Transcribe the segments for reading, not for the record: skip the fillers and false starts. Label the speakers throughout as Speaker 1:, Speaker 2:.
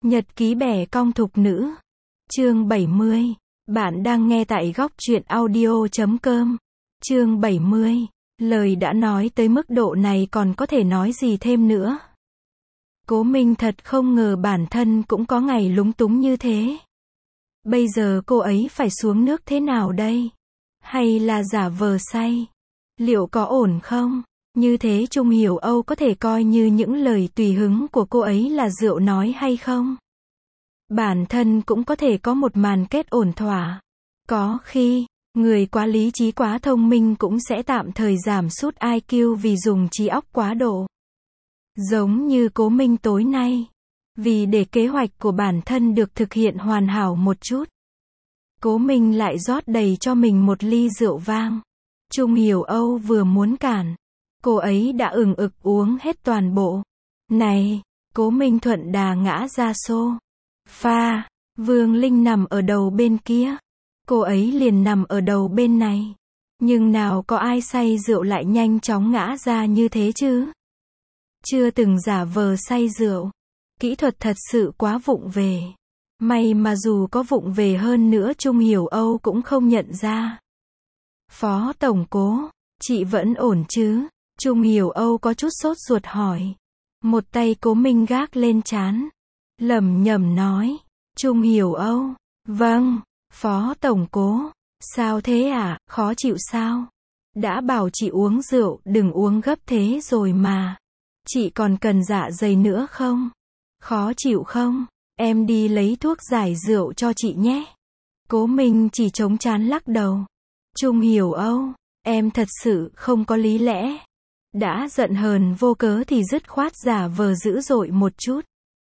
Speaker 1: Nhật ký bẻ cong thục nữ. Chương 70. Bạn đang nghe tại góc truyện audio.com. Chương 70. Lời đã nói tới mức độ này còn có thể nói gì thêm nữa. Cố Minh thật không ngờ bản thân cũng có ngày lúng túng như thế. Bây giờ cô ấy phải xuống nước thế nào đây? Hay là giả vờ say? Liệu có ổn không? Như thế Trung Hiểu Âu có thể coi như những lời tùy hứng của cô ấy là rượu nói hay không? Bản thân cũng có thể có một màn kết ổn thỏa. Có khi, người quá lý trí quá thông minh cũng sẽ tạm thời giảm sút IQ vì dùng trí óc quá độ. Giống như Cố Minh tối nay. Vì để kế hoạch của bản thân được thực hiện hoàn hảo một chút, Cố Minh lại rót đầy cho mình một ly rượu vang. Trung Hiểu Âu vừa muốn cản, cô ấy đã ừng ực uống hết toàn bộ. Này, Cố Minh thuận đà ngã ra sofa. Vương Linh nằm ở đầu bên kia. Cô ấy liền nằm ở đầu bên này. Nhưng nào có ai say rượu lại nhanh chóng ngã ra như thế chứ? Chưa từng giả vờ say rượu. Kỹ thuật thật sự quá vụng về. May mà dù có vụng về hơn nữa Trung Hiểu Âu cũng không nhận ra. Phó Tổng Cố, chị vẫn ổn chứ? Trung Hiểu Âu có chút sốt ruột hỏi. Một tay Cố Minh gác lên trán. Lẩm nhẩm nói. Trung Hiểu Âu. Vâng, Phó Tổng Cố. Sao thế ạ, khó chịu sao? Đã bảo chị uống rượu đừng uống gấp thế rồi mà. Chị còn cần dạ dày nữa không? Khó chịu không? Em đi lấy thuốc giải rượu cho chị nhé. Cố Minh chỉ chống trán lắc đầu. Trung Hiểu Âu, em thật sự không có lý lẽ. Đã giận hờn vô cớ thì dứt khoát giả vờ dữ dội một chút.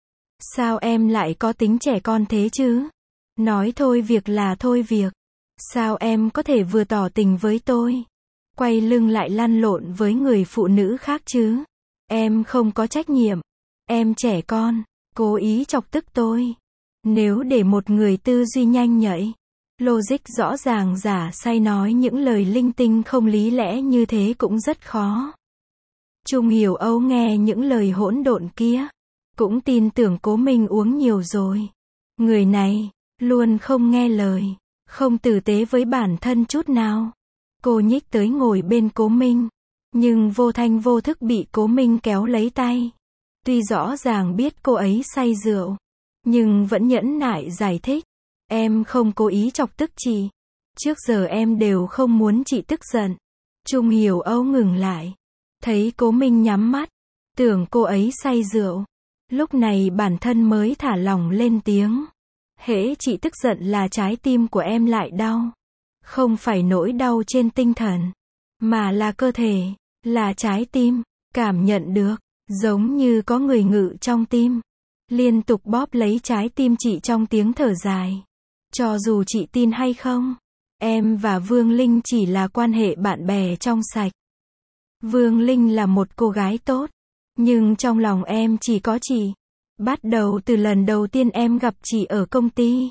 Speaker 1: Sao em lại có tính trẻ con thế chứ? Nói thôi việc là thôi việc. Sao em có thể vừa tỏ tình với tôi, quay lưng lại lăn lộn với người phụ nữ khác chứ? Em không có trách nhiệm. Em trẻ con, cố ý chọc tức tôi. Nếu để một người tư duy nhanh nhạy, logic rõ ràng giả say nói những lời linh tinh không lý lẽ như thế cũng rất khó. Trung Hiểu Âu nghe những lời hỗn độn kia, cũng tin tưởng Cố Minh uống nhiều rồi. Người này, luôn không nghe lời, không tử tế với bản thân chút nào. Cô nhích tới ngồi bên Cố Minh, nhưng vô thanh vô thức bị Cố Minh kéo lấy tay. Tuy rõ ràng biết cô ấy say rượu, nhưng vẫn nhẫn nại giải thích. Em không cố ý chọc tức chị. Trước giờ em đều không muốn chị tức giận. Trung Hiểu Âu ngừng lại. Thấy Cố Minh nhắm mắt, tưởng cô ấy say rượu. Lúc này bản thân mới thả lỏng lên tiếng. Hễ chị tức giận là trái tim của em lại đau. Không phải nỗi đau trên tinh thần, mà là cơ thể, là trái tim. Cảm nhận được, giống như có người ngự trong tim. Liên tục bóp lấy trái tim chị trong tiếng thở dài. Cho dù chị tin hay không, em và Vương Linh chỉ là quan hệ bạn bè trong sạch. Vương Linh là một cô gái tốt, nhưng trong lòng em chỉ có chị. Bắt đầu từ lần đầu tiên em gặp chị ở công ty,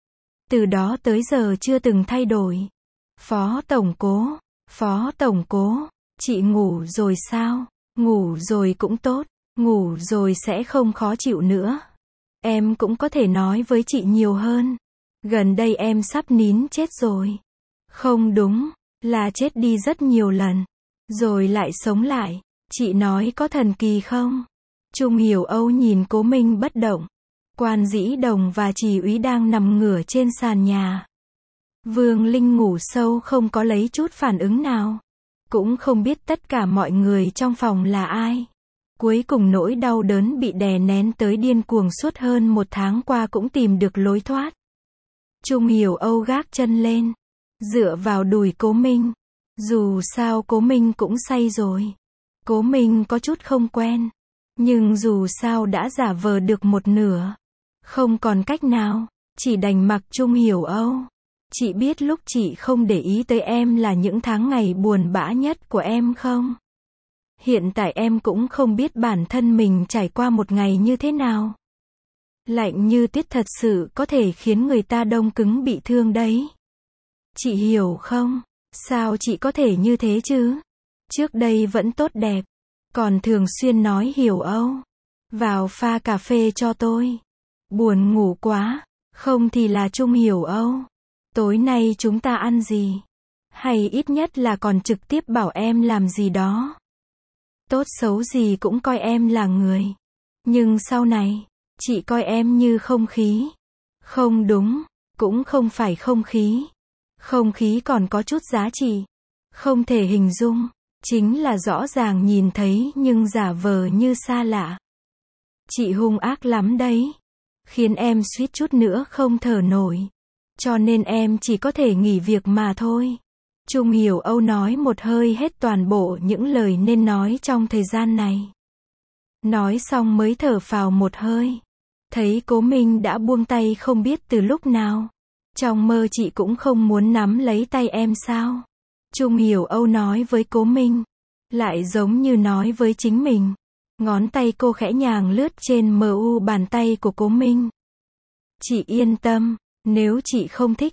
Speaker 1: từ đó tới giờ chưa từng thay đổi. Phó Tổng Cố, Phó Tổng Cố, chị ngủ rồi sao? Ngủ rồi cũng tốt, ngủ rồi sẽ không khó chịu nữa. Em cũng có thể nói với chị nhiều hơn. Gần đây em sắp nín chết rồi. Không đúng, là chết đi rất nhiều lần, rồi lại sống lại. Chị nói có thần kỳ không? Trung Hiểu Âu nhìn Cố Minh bất động. Quan Dĩ Đồng và Trì Úy đang nằm ngửa trên sàn nhà. Vương Linh ngủ sâu không có lấy chút phản ứng nào. Cũng không biết tất cả mọi người trong phòng là ai. Cuối cùng nỗi đau đớn bị đè nén tới điên cuồng suốt hơn một tháng qua cũng tìm được lối thoát. Trung Hiểu Âu gác chân lên, dựa vào đùi Cố Minh. Dù sao Cố Minh cũng say rồi. Cố Minh có chút không quen, nhưng dù sao đã giả vờ được một nửa. Không còn cách nào, chỉ đành mặc Trung Hiểu Âu. Chị biết lúc chị không để ý tới em là những tháng ngày buồn bã nhất của em không? Hiện tại em cũng không biết bản thân mình trải qua một ngày như thế nào. Lạnh như tuyết thật sự có thể khiến người ta đông cứng bị thương đấy. Chị hiểu không? Sao chị có thể như thế chứ? Trước đây vẫn tốt đẹp, còn thường xuyên nói Hiểu Âu, vào pha cà phê cho tôi. Buồn ngủ quá, không thì là Trung Hiểu Âu. Tối nay chúng ta ăn gì? Hay ít nhất là còn trực tiếp bảo em làm gì đó. Tốt xấu gì cũng coi em là người. Nhưng sau này, chị coi em như không khí. Không đúng, cũng không phải không khí. Không khí còn có chút giá trị. Không thể hình dung, chính là rõ ràng nhìn thấy nhưng giả vờ như xa lạ. Chị hung ác lắm đấy. Khiến em suýt chút nữa không thở nổi. Cho nên em chỉ có thể nghỉ việc mà thôi. Trung Hiểu Âu nói một hơi hết toàn bộ những lời nên nói trong thời gian này. Nói xong mới thở phào một hơi. Thấy Cố Minh đã buông tay không biết từ lúc nào. Trong mơ chị cũng không muốn nắm lấy tay em sao? Trung Hiểu Âu nói với Cố Minh. Lại giống như nói với chính mình. Ngón tay cô khẽ nhàng lướt trên mu bàn tay của Cố Minh. Chị yên tâm, nếu chị không thích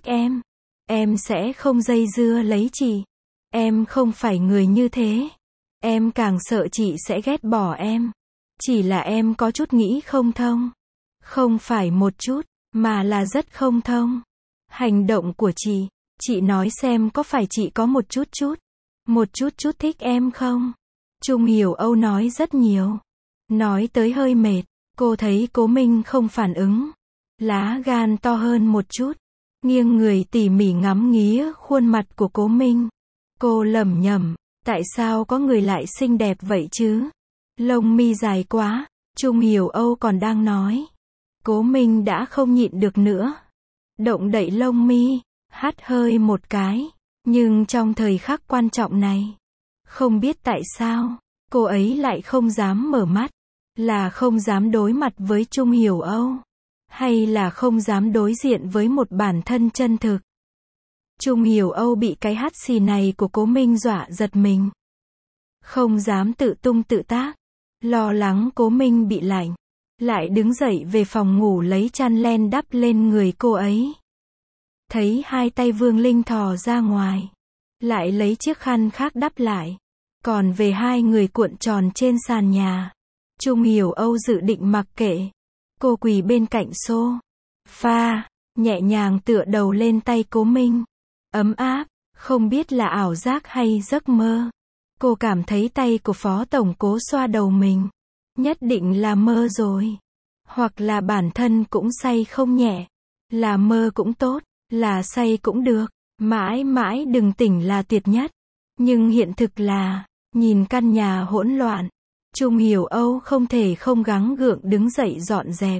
Speaker 1: em sẽ không dây dưa lấy chị. Em không phải người như thế. Em càng sợ chị sẽ ghét bỏ em. Chỉ là em có chút nghĩ không thông. Không phải một chút, mà là rất không thông. Hành động của chị nói xem có phải chị có một chút thích em không? Trung Hiểu Âu nói rất nhiều. Nói tới hơi mệt, cô thấy Cố Minh không phản ứng. Lá gan to hơn một chút. Nghiêng người tỉ mỉ ngắm nghía khuôn mặt của Cố Minh. Cô lẩm nhẩm, tại sao có người lại xinh đẹp vậy chứ? Lông mi dài quá, Trung Hiểu Âu còn đang nói. Cố Minh đã không nhịn được nữa. Động đậy lông mi, hắt hơi một cái. Nhưng trong thời khắc quan trọng này, không biết tại sao, cô ấy lại không dám mở mắt. Là không dám đối mặt với Trung Hiểu Âu. Hay là không dám đối diện với một bản thân chân thực. Trung Hiểu Âu bị cái hắt xì này của Cố Minh dọa giật mình. Không dám tự tung tự tác. Lo lắng Cố Minh bị lạnh. Lại đứng dậy về phòng ngủ lấy chăn len đắp lên người cô ấy. Thấy hai tay Vương Linh thò ra ngoài. Lại lấy chiếc khăn khác đắp lại. Còn về hai người cuộn tròn trên sàn nhà. Trung Hiểu Âu dự định mặc kệ. Cô quỳ bên cạnh sofa, nhẹ nhàng tựa đầu lên tay Cố Minh. Ấm áp, không biết là ảo giác hay giấc mơ. Cô cảm thấy tay của Phó Tổng Cố xoa đầu mình. Nhất định là mơ rồi. Hoặc là bản thân cũng say không nhẹ. Là mơ cũng tốt, là say cũng được. Mãi mãi đừng tỉnh là tuyệt nhất. Nhưng hiện thực là, nhìn căn nhà hỗn loạn. Trung Hiểu Âu không thể không gắng gượng đứng dậy dọn dẹp.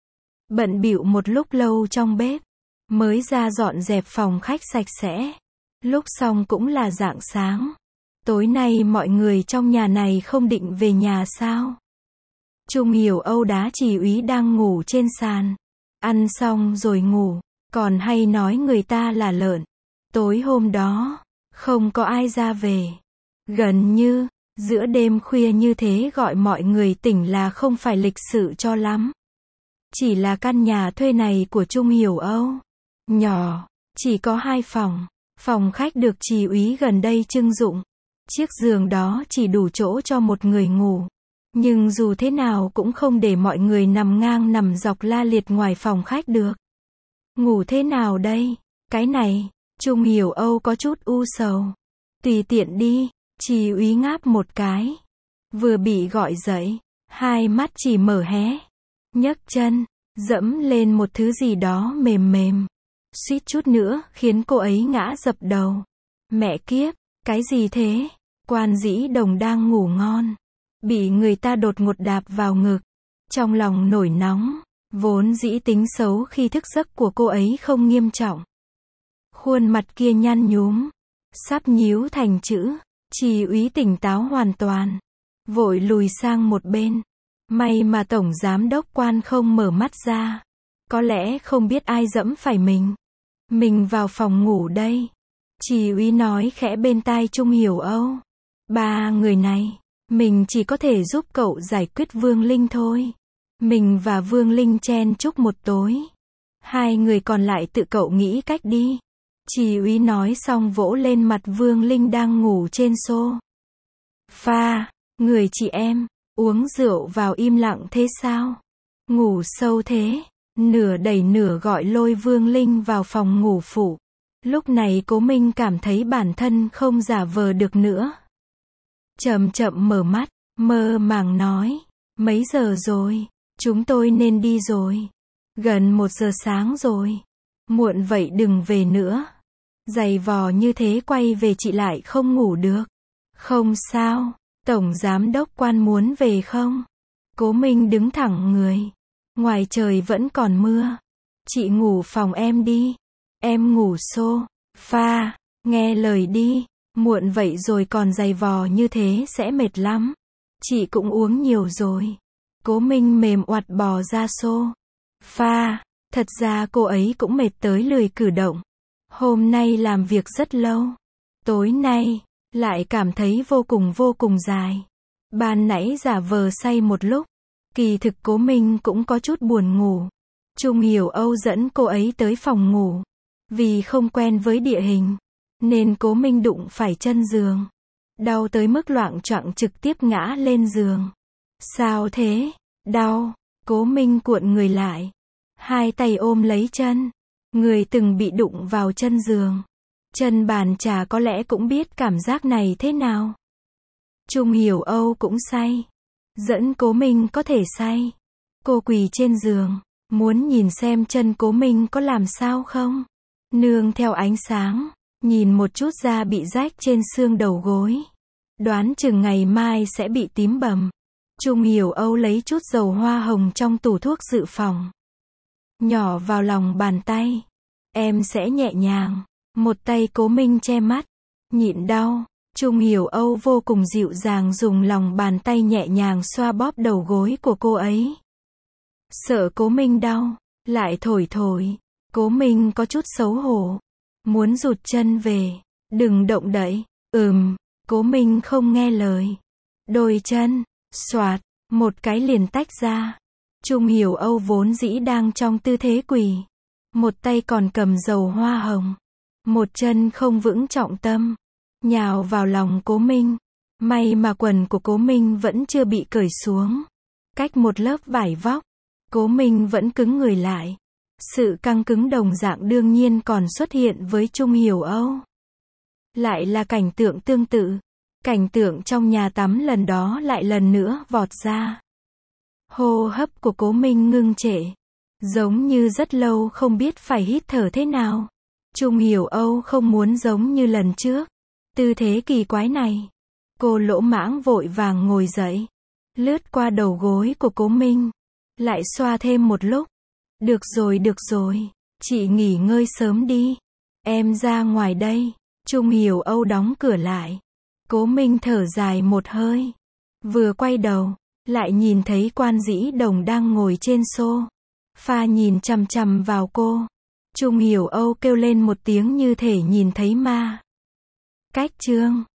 Speaker 1: Bận bịu một lúc lâu trong bếp, mới ra dọn dẹp phòng khách sạch sẽ. Lúc xong cũng là rạng sáng. Tối nay mọi người trong nhà này không định về nhà sao? Trung Hiểu Âu đá Trì Úy đang ngủ trên sàn. Ăn xong rồi ngủ, còn hay nói người ta là lợn. Tối hôm đó, không có ai ra về. Gần như, giữa đêm khuya như thế gọi mọi người tỉnh là không phải lịch sự cho lắm. Chỉ là căn nhà thuê này của Trung Hiểu Âu. Nhỏ, chỉ có 2 phòng. Phòng khách được Trì Úy gần đây trưng dụng. Chiếc giường đó chỉ đủ chỗ cho một người ngủ. Nhưng dù thế nào cũng không để mọi người nằm ngang nằm dọc la liệt ngoài phòng khách được. Ngủ thế nào đây? Cái này, Trung Hiểu Âu có chút u sầu. Tùy tiện đi, Trì Úy ngáp một cái. Vừa bị gọi dậy, hai mắt chỉ mở hé. Nhấc chân, dẫm lên một thứ gì đó mềm mềm. Suýt chút nữa khiến cô ấy ngã dập đầu. Mẹ kiếp, cái gì thế? Quan Dĩ Đồng đang ngủ ngon. Bị người ta đột ngột đạp vào ngực. Trong lòng nổi nóng. Vốn dĩ tính xấu khi thức giấc của cô ấy không nghiêm trọng. Khuôn mặt kia nhăn nhúm. Sắp nhíu thành chữ. Trì Úy tỉnh táo hoàn toàn. Vội lùi sang một bên. May mà Tổng Giám đốc Quan không mở mắt ra. Có lẽ không biết ai dẫm phải mình. Mình vào phòng ngủ đây. Trì Úy nói khẽ bên tai Trung Hiểu Âu. 3 người này, mình chỉ có thể giúp cậu giải quyết Vương Linh thôi. Mình và Vương Linh chen chúc một tối. 2 người còn lại tự cậu nghĩ cách đi. Trì Úy nói xong vỗ lên mặt Vương Linh đang ngủ trên sofa. Người chị em, uống rượu vào im lặng thế sao? Ngủ sâu thế. nửa đẩy nửa gọi lôi Vương Linh vào phòng ngủ phụ. Lúc này Cố Minh cảm thấy bản thân không giả vờ được nữa. Chậm chậm mở mắt, mơ màng nói, mấy giờ rồi, chúng tôi nên đi rồi. Gần 1 giờ sáng rồi. Muộn vậy đừng về nữa. Giày vò như thế quay về chị lại không ngủ được. Không sao, Tổng Giám đốc Quan muốn về không? Cố Minh đứng thẳng người. Ngoài trời vẫn còn mưa. Chị ngủ phòng em đi. Em ngủ sofa, nghe lời đi. Muộn vậy rồi còn giày vò như thế sẽ mệt lắm. Chị cũng uống nhiều rồi. Cố Minh mềm oặt bò ra sofa. Thật ra cô ấy cũng mệt tới lười cử động. Hôm nay làm việc rất lâu. Tối nay, lại cảm thấy vô cùng dài. Ban nãy giả vờ say một lúc. Kỳ thực Cố Minh cũng có chút buồn ngủ. Trung Hiểu Âu dẫn cô ấy tới phòng ngủ. Vì không quen với địa hình, nên Cố Minh đụng phải chân giường. Đau tới mức loạng choạng trực tiếp ngã lên giường. Sao thế? Đau. Cố Minh cuộn người lại. Hai tay ôm lấy chân. Người từng bị đụng vào chân giường. Chân bàn trà có lẽ cũng biết cảm giác này thế nào. Trung Hiểu Âu cũng say. Dẫn Cố Minh có thể say. Cô quỳ trên giường, muốn nhìn xem chân Cố Minh có làm sao không. Nương theo ánh sáng, nhìn một chút da bị rách trên xương đầu gối. Đoán chừng ngày mai sẽ bị tím bầm. Trung Hiểu Âu lấy chút dầu hoa hồng trong tủ thuốc dự phòng. Nhỏ vào lòng bàn tay. Em sẽ nhẹ nhàng. Một tay Cố Minh che mắt. Nhịn đau. Trung Hiểu Âu vô cùng dịu dàng dùng lòng bàn tay nhẹ nhàng xoa bóp đầu gối của cô ấy. Sợ Cố Minh đau. Lại thổi. Cố Minh có chút xấu hổ. Muốn rụt chân về. Đừng động đậy. Cố Minh không nghe lời. Đôi chân. Xoạt. Một cái liền tách ra. Trung Hiểu Âu vốn dĩ đang trong tư thế quỳ. Một tay còn cầm dầu hoa hồng. Một chân không vững trọng tâm. Nhào vào lòng Cố Minh. May mà quần của Cố Minh vẫn chưa bị cởi xuống. Cách một lớp vải vóc. Cố Minh vẫn cứng người lại. Sự căng cứng đồng dạng đương nhiên còn xuất hiện với Trung Hiểu Âu. Lại là cảnh tượng tương tự. Cảnh tượng trong nhà tắm lần đó lại lần nữa vọt ra. Hô hấp của Cố Minh ngưng trệ. Giống như rất lâu không biết phải hít thở thế nào. Trung Hiểu Âu không muốn giống như lần trước. Tư thế kỳ quái này. Cô lỗ mãng vội vàng ngồi dậy. Lướt qua đầu gối của Cố Minh. Lại xoa thêm một lúc. Được rồi. Chị nghỉ ngơi sớm đi. Em ra ngoài đây. Trung Hiểu Âu đóng cửa lại. Cố Minh thở dài một hơi. Vừa quay đầu, lại nhìn thấy Quan Dĩ Đồng đang ngồi trên sofa nhìn chằm chằm vào cô. Trung Hiểu Âu kêu lên một tiếng như thể nhìn thấy ma. Cách chương